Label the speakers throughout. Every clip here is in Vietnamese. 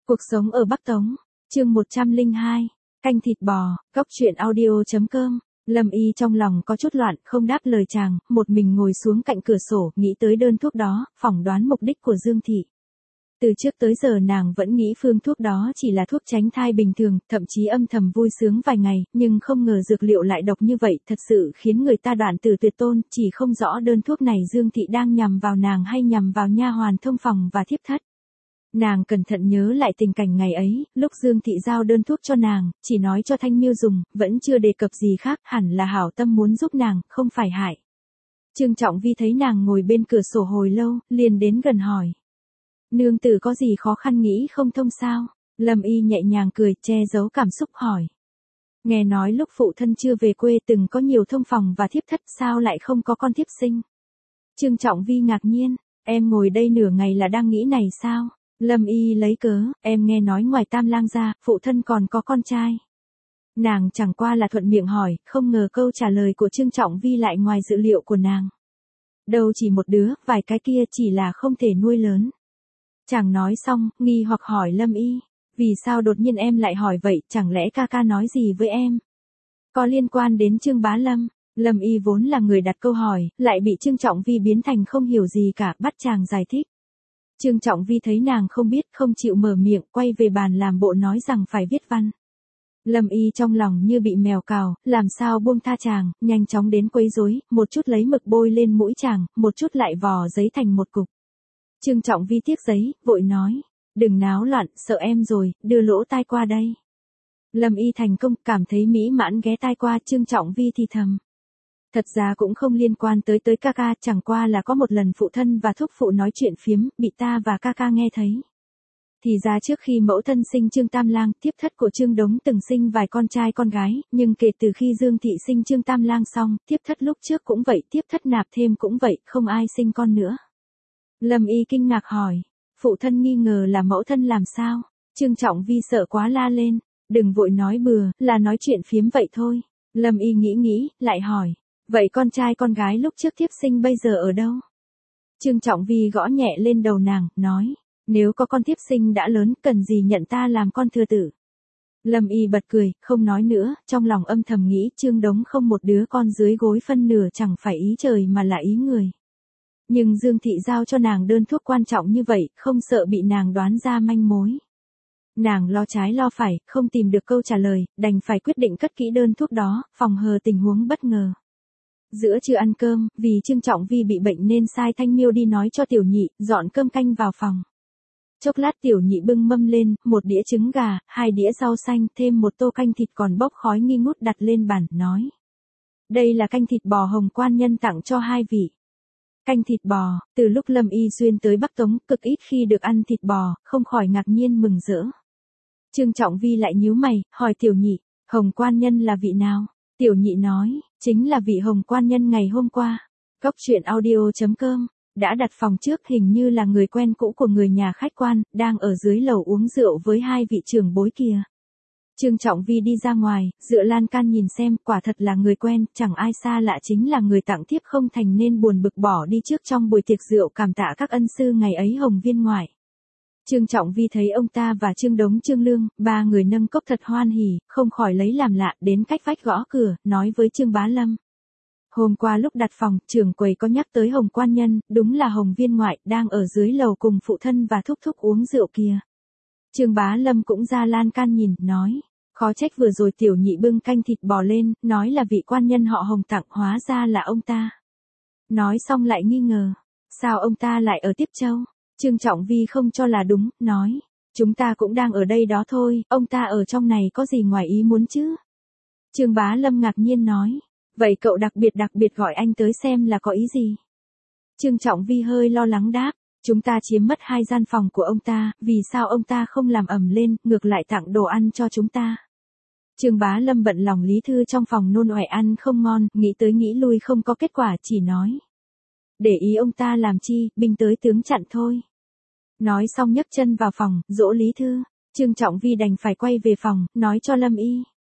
Speaker 1: Cuộc sống ở Bắc Tống, chương 102, canh thịt bò, góc truyện audio.com. Lâm Y trong lòng có chút loạn, không đáp lời chàng, một mình ngồi xuống cạnh cửa sổ, nghĩ tới đơn thuốc đó, phỏng đoán mục đích của Dương Thị. Từ trước tới giờ nàng vẫn nghĩ phương thuốc đó chỉ là thuốc tránh thai bình thường, thậm chí âm thầm vui sướng vài ngày, nhưng không ngờ dược liệu lại độc như vậy, thật sự khiến người ta đoạn tử tuyệt tôn, chỉ không rõ đơn thuốc này Dương Thị đang nhằm vào nàng hay nhằm vào nha hoàn thông phòng và thiếp thất. Nàng cẩn thận nhớ lại tình cảnh ngày ấy, lúc Dương Thị giao đơn thuốc cho nàng, chỉ nói cho Thanh Miêu dùng, vẫn chưa đề cập gì khác, hẳn là hảo tâm muốn giúp nàng, không phải hại. Trương Trọng Vi thấy nàng ngồi bên cửa sổ hồi lâu, liền đến gần hỏi. Nương tử có gì khó khăn nghĩ không thông sao? Lâm Y nhẹ nhàng cười, che giấu cảm xúc hỏi. Nghe nói lúc phụ thân chưa về quê từng có nhiều thông phòng và thiếp thất, sao lại không có con thiếp sinh? Trương Trọng Vi ngạc nhiên, em ngồi đây nửa ngày là đang nghĩ này sao? Lâm Y lấy cớ, em nghe nói ngoài Tam Lang ra, phụ thân còn có con trai. Nàng chẳng qua là thuận miệng hỏi, không ngờ câu trả lời của Trương Trọng Vi lại ngoài dự liệu của nàng. Đâu chỉ một đứa, vài cái kia chỉ là không thể nuôi lớn. Chàng nói xong, nghi hoặc hỏi Lâm Y, vì sao đột nhiên em lại hỏi vậy, chẳng lẽ ca ca nói gì với em? Có liên quan đến Trương Bá Lâm. Lâm Y vốn là người đặt câu hỏi, lại bị Trương Trọng Vi biến thành không hiểu gì cả, bắt chàng giải thích. Trương Trọng Vi thấy nàng không biết, không chịu mở miệng, quay về bàn làm bộ nói rằng phải viết văn. Lâm Y trong lòng như bị mèo cào, làm sao buông tha chàng, nhanh chóng đến quấy rối, một chút lấy mực bôi lên mũi chàng, một chút lại vò giấy thành một cục. Trương Trọng Vi tiếc giấy, vội nói, đừng náo loạn, sợ em rồi, đưa lỗ tai qua đây. Lâm Y thành công, cảm thấy mỹ mãn ghé tai qua. Trương Trọng Vi thì thầm. Thật ra cũng không liên quan tới ca ca, chẳng qua là có một lần phụ thân và thúc phụ nói chuyện phiếm, bị ta và ca ca nghe thấy. Thì ra trước khi mẫu thân sinh Trương Tam Lang, thiếp thất của Trương Đống từng sinh vài con trai con gái, nhưng kể từ khi Dương Thị sinh Trương Tam Lang xong, thiếp thất lúc trước cũng vậy, thiếp thất nạp thêm cũng vậy, không ai sinh con nữa. Lâm Y kinh ngạc hỏi, phụ thân nghi ngờ là mẫu thân làm sao? Trương Trọng Vi sợ quá la lên, đừng vội nói bừa, là nói chuyện phiếm vậy thôi. Lâm Y nghĩ, lại hỏi, vậy con trai con gái lúc trước thiếp sinh bây giờ ở đâu? Trương Trọng Vi gõ nhẹ lên đầu nàng, nói, nếu có con thiếp sinh đã lớn, cần gì nhận ta làm con thừa tử? Lâm Y bật cười, không nói nữa, trong lòng âm thầm nghĩ Trương Đống không một đứa con dưới gối phân nửa chẳng phải ý trời mà là ý người. Nhưng Dương Thị giao cho nàng đơn thuốc quan trọng như vậy, không sợ bị nàng đoán ra manh mối. Nàng lo trái lo phải, không tìm được câu trả lời, đành phải quyết định cất kỹ đơn thuốc đó, phòng hờ tình huống bất ngờ. Giữa trưa ăn cơm, vì Trương Trọng Vi bị bệnh nên sai Thanh Miêu đi nói cho Tiểu Nhị, dọn cơm canh vào phòng. Chốc lát Tiểu Nhị bưng mâm lên, một đĩa trứng gà, 2 đĩa rau xanh, thêm một tô canh thịt còn bốc khói nghi ngút đặt lên bàn, nói. Đây là canh thịt bò Hồng Quan Nhân tặng cho 2 vị. Canh thịt bò, từ lúc Lâm Y xuyên tới Bắc Tống, cực ít khi được ăn thịt bò, không khỏi ngạc nhiên mừng rỡ. Trương Trọng Vi lại nhíu mày, hỏi Tiểu Nhị, Hồng Quan Nhân là vị nào? Tiểu Nhị nói, chính là vị Hồng Quan Nhân ngày hôm qua. Góc truyện audio.com, đã đặt phòng trước, hình như là người quen cũ của người nhà khách quan, đang ở dưới lầu uống rượu với 2 vị trưởng bối kia. Trương Trọng Vi đi ra ngoài, dựa lan can nhìn xem, quả thật là người quen, chẳng ai xa lạ, chính là người tặng thiếp không thành nên buồn bực bỏ đi trước trong buổi tiệc rượu cảm tạ các ân sư ngày ấy Hồng Viên ngoại. Trương Trọng Vi thấy ông ta và Trương Đống Trương Lương, 3 người nâng cốc thật hoan hỉ, không khỏi lấy làm lạ, đến cách vách gõ cửa, nói với Trương Bá Lâm. Hôm qua lúc đặt phòng, trưởng quầy có nhắc tới Hồng Quan Nhân, đúng là Hồng Viên ngoại, đang ở dưới lầu cùng phụ thân và thúc thúc uống rượu kia. Trương Bá Lâm cũng ra lan can nhìn, nói. Khó trách vừa rồi Tiểu Nhị bưng canh thịt bò lên, nói là vị quan nhân họ Hồng tặng, hóa ra là ông ta. Nói xong lại nghi ngờ, sao ông ta lại ở Tiếp Châu? Trương Trọng Vi không cho là đúng, nói, chúng ta cũng đang ở đây đó thôi, ông ta ở trong này có gì ngoài ý muốn chứ? Trương Bá Lâm ngạc nhiên nói, vậy cậu đặc biệt gọi anh tới xem là có ý gì? Trương Trọng Vi hơi lo lắng đáp, chúng ta chiếm mất 2 gian phòng của ông ta, vì sao ông ta không làm ầm lên, ngược lại tặng đồ ăn cho chúng ta? Trương Bá Lâm bận lòng Lý Thư trong phòng nôn ọe ăn không ngon, nghĩ tới nghĩ lui không có kết quả, chỉ nói. Để ý ông ta làm chi, binh tới tướng chặn thôi. Nói xong nhấc chân vào phòng, dỗ Lý Thư. Trương Trọng Vi đành phải quay về phòng, nói cho Lâm Y.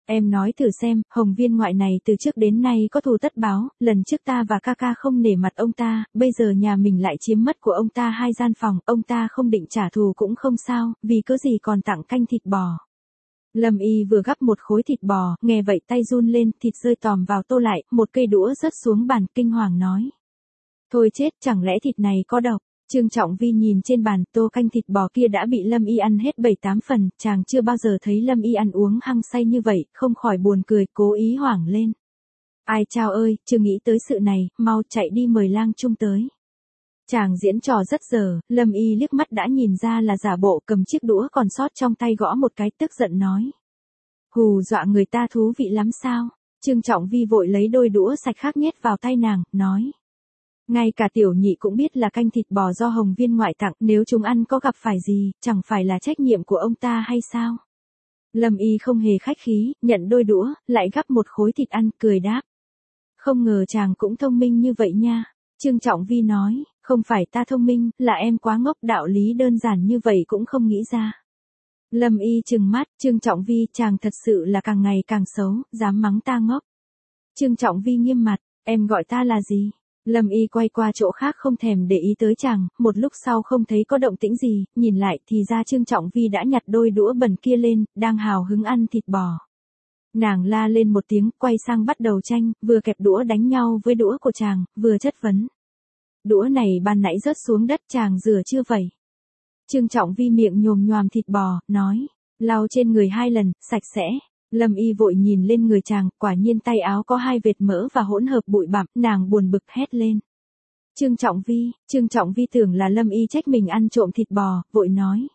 Speaker 1: Em nói thử xem, Hồng Viên ngoại này từ trước đến nay có thù tất báo, lần trước ta và ca ca không nể mặt ông ta, bây giờ nhà mình lại chiếm mất của ông ta 2 gian phòng, ông ta không định trả thù cũng không sao, vì cớ gì còn tặng canh thịt bò. Lâm Y vừa gắp một khối thịt bò, nghe vậy tay run lên, thịt rơi tòm vào tô lại, một cây đũa rớt xuống bàn, kinh hoàng nói. Thôi chết, chẳng lẽ thịt này có độc? Trương Trọng Vi nhìn trên bàn, tô canh thịt bò kia đã bị Lâm Y ăn hết 7-8 phần, chàng chưa bao giờ thấy Lâm Y ăn uống hăng say như vậy, không khỏi buồn cười, cố ý hoảng lên. Ai chao ơi, chưa nghĩ tới sự này, mau chạy đi mời lang trung tới. Chàng diễn trò rất dở, Lâm Y liếc mắt đã nhìn ra là giả bộ, cầm chiếc đũa còn sót trong tay gõ một cái, tức giận nói. Hù dọa người ta thú vị lắm sao? Trương Trọng Vi vội lấy đôi đũa sạch khác nhét vào tay nàng, nói. Ngay cả tiểu nhị cũng biết là canh thịt bò do Hồng Viên ngoại tặng, nếu chúng ăn có gặp phải gì, chẳng phải là trách nhiệm của ông ta hay sao? Lâm Y không hề khách khí, nhận đôi đũa, lại gắp một khối thịt ăn, cười đáp. Không ngờ chàng cũng thông minh như vậy nha. Trương Trọng Vi nói, không phải ta thông minh, là em quá ngốc, đạo lý đơn giản như vậy cũng không nghĩ ra. Lâm Y trừng mắt, Trương Trọng Vi, chàng thật sự là càng ngày càng xấu, dám mắng ta ngốc. Trương Trọng Vi nghiêm mặt, em gọi ta là gì? Lâm Y quay qua chỗ khác không thèm để ý tới chàng, một lúc sau không thấy có động tĩnh gì, nhìn lại thì ra Trương Trọng Vi đã nhặt đôi đũa bẩn kia lên, đang hào hứng ăn thịt bò. Nàng la lên một tiếng, quay sang bắt đầu tranh, vừa kẹp đũa đánh nhau với đũa của chàng, vừa chất vấn. Đũa này ban nãy rớt xuống đất, chàng rửa chưa vậy? Trương Trọng Vi miệng nhồm nhoàm thịt bò, nói, lau trên người 2 lần, sạch sẽ. Lâm Y vội nhìn lên người chàng, quả nhiên tay áo có 2 vệt mỡ và hỗn hợp bụi bặm, nàng buồn bực hét lên. Trương Trọng Vi tưởng là Lâm Y trách mình ăn trộm thịt bò, vội nói.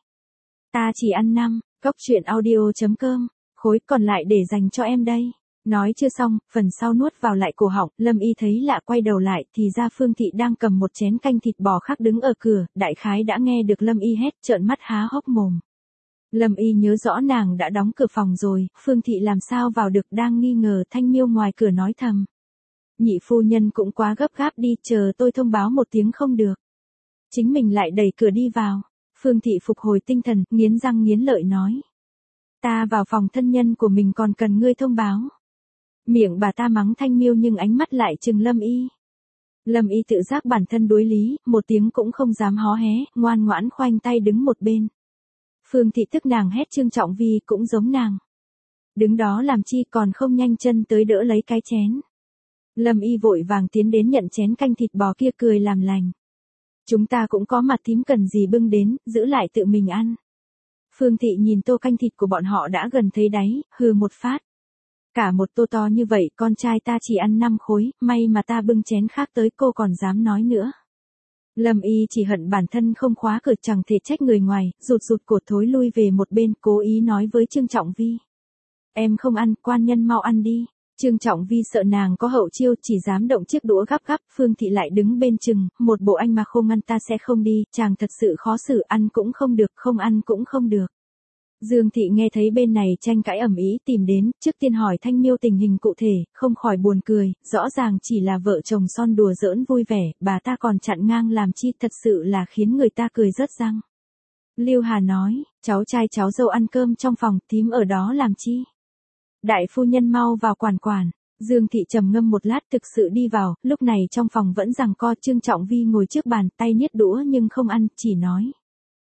Speaker 1: Ta chỉ ăn 5, cốc truyện audio.com, khối còn lại để dành cho em đây. Nói chưa xong, phần sau nuốt vào lại cổ họng, Lâm Y thấy lạ quay đầu lại thì ra Phương Thị đang cầm một chén canh thịt bò khác đứng ở cửa, đại khái đã nghe được Lâm Y hét, trợn mắt há hốc mồm. Lâm Y nhớ rõ nàng đã đóng cửa phòng rồi, Phương Thị làm sao vào được, đang nghi ngờ. Thanh Miêu ngoài cửa nói thầm. Nhị phu nhân cũng quá gấp gáp đi, chờ tôi thông báo một tiếng không được. Chính mình lại đẩy cửa đi vào. Phương Thị phục hồi tinh thần, nghiến răng nghiến lợi nói. Ta vào phòng thân nhân của mình còn cần ngươi thông báo. Miệng bà ta mắng Thanh Miêu nhưng ánh mắt lại trừng Lâm Y. Lâm Y tự giác bản thân đối lý, một tiếng cũng không dám hó hé, ngoan ngoãn khoanh tay đứng một bên. Phương Thị tức nàng hét, Trương Trọng Vi cũng giống nàng. Đứng đó làm chi, còn không nhanh chân tới đỡ lấy cái chén. Lâm Y vội vàng tiến đến nhận chén canh thịt bò kia, cười làm lành. Chúng ta cũng có mặt, thím cần gì bưng đến, giữ lại tự mình ăn. Phương Thị nhìn tô canh thịt của bọn họ đã gần thấy đáy, hừ một phát. Cả một tô to như vậy, con trai ta chỉ ăn 5 khối, may mà ta bưng chén khác tới, cô còn dám nói nữa. Lâm Y chỉ hận bản thân không khóa cửa, chẳng thể trách người ngoài, rụt cổ thối lui về một bên, cố ý nói với Trương Trọng Vi. Em không ăn, quan nhân mau ăn đi. Trương Trọng Vi sợ nàng có hậu chiêu, chỉ dám động chiếc đũa gắp. Phương Thị lại đứng bên chừng, một bộ anh mà không ăn ta sẽ không đi, chàng thật sự khó xử, ăn cũng không được, không ăn cũng không được. Dương Thị nghe thấy bên này tranh cãi ầm ĩ tìm đến, trước tiên hỏi Thanh Miêu tình hình cụ thể, không khỏi buồn cười, rõ ràng chỉ là vợ chồng son đùa giỡn vui vẻ, bà ta còn chặn ngang làm chi, thật sự là khiến người ta cười rớt răng. Lưu Hà nói, cháu trai cháu dâu ăn cơm trong phòng, thím ở đó làm chi? Đại phu nhân mau vào quản. Dương Thị trầm ngâm một lát, thực sự đi vào, lúc này trong phòng vẫn giằng co. Trương Trọng Vi ngồi trước bàn, tay niết đũa nhưng không ăn, chỉ nói.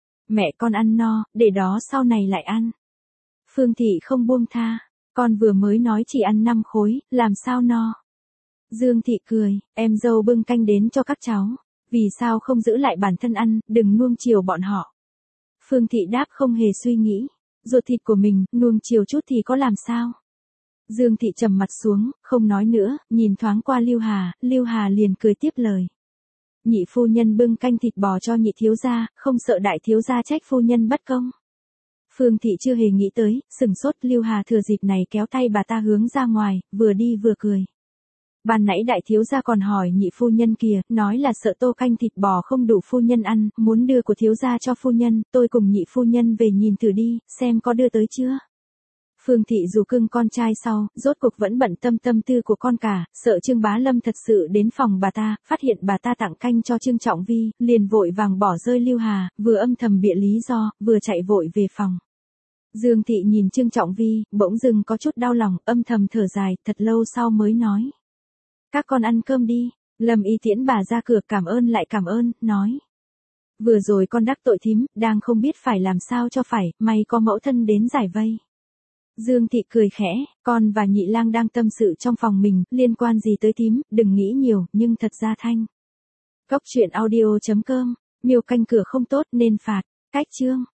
Speaker 1: Mẹ con ăn no, để đó sau này lại ăn. Phương Thị không buông tha, con vừa mới nói chỉ ăn 5 khối, làm sao no. Dương Thị cười, em dâu bưng canh đến cho các cháu, vì sao không giữ lại bản thân ăn, đừng nuông chiều bọn họ. Phương Thị đáp không hề suy nghĩ, ruột thịt của mình, nuông chiều chút thì có làm sao. Dương Thị trầm mặt xuống, không nói nữa, nhìn thoáng qua Lưu Hà liền cười tiếp lời. Nhị phu nhân bưng canh thịt bò cho nhị thiếu gia, không sợ đại thiếu gia trách phu nhân bất công. Phương Thị chưa hề nghĩ tới, sừng sốt. Lưu Hà thừa dịp này kéo tay bà ta hướng ra ngoài, vừa đi vừa cười. Ban nãy đại thiếu gia còn hỏi nhị phu nhân kìa, nói là sợ tô canh thịt bò không đủ phu nhân ăn, muốn đưa của thiếu gia cho phu nhân, tôi cùng nhị phu nhân về nhìn thử đi, xem có đưa tới chưa. Phương Thị dù cưng con trai sau, rốt cuộc vẫn bận tâm tư của con cả, sợ Trương Bá Lâm thật sự đến phòng bà ta, phát hiện bà ta tặng canh cho Trương Trọng Vi, liền vội vàng bỏ rơi Lưu Hà, vừa âm thầm bịa lý do, vừa chạy vội về phòng. Dương Thị nhìn Trương Trọng Vi, bỗng dưng có chút đau lòng, âm thầm thở dài, thật lâu sau mới nói. Các con ăn cơm đi. Lâm Y tiễn bà ra cửa, cảm ơn lại cảm ơn, nói. Vừa rồi con đắc tội thím, đang không biết phải làm sao cho phải, may có mẫu thân đến giải vây. Dương Thị cười khẽ, con và Nhị Lang đang tâm sự trong phòng mình, liên quan gì tới thím, đừng nghĩ nhiều, nhưng thật ra thanh. Cốc truyện audio.com, miêu canh cửa không tốt nên phạt, cách chương.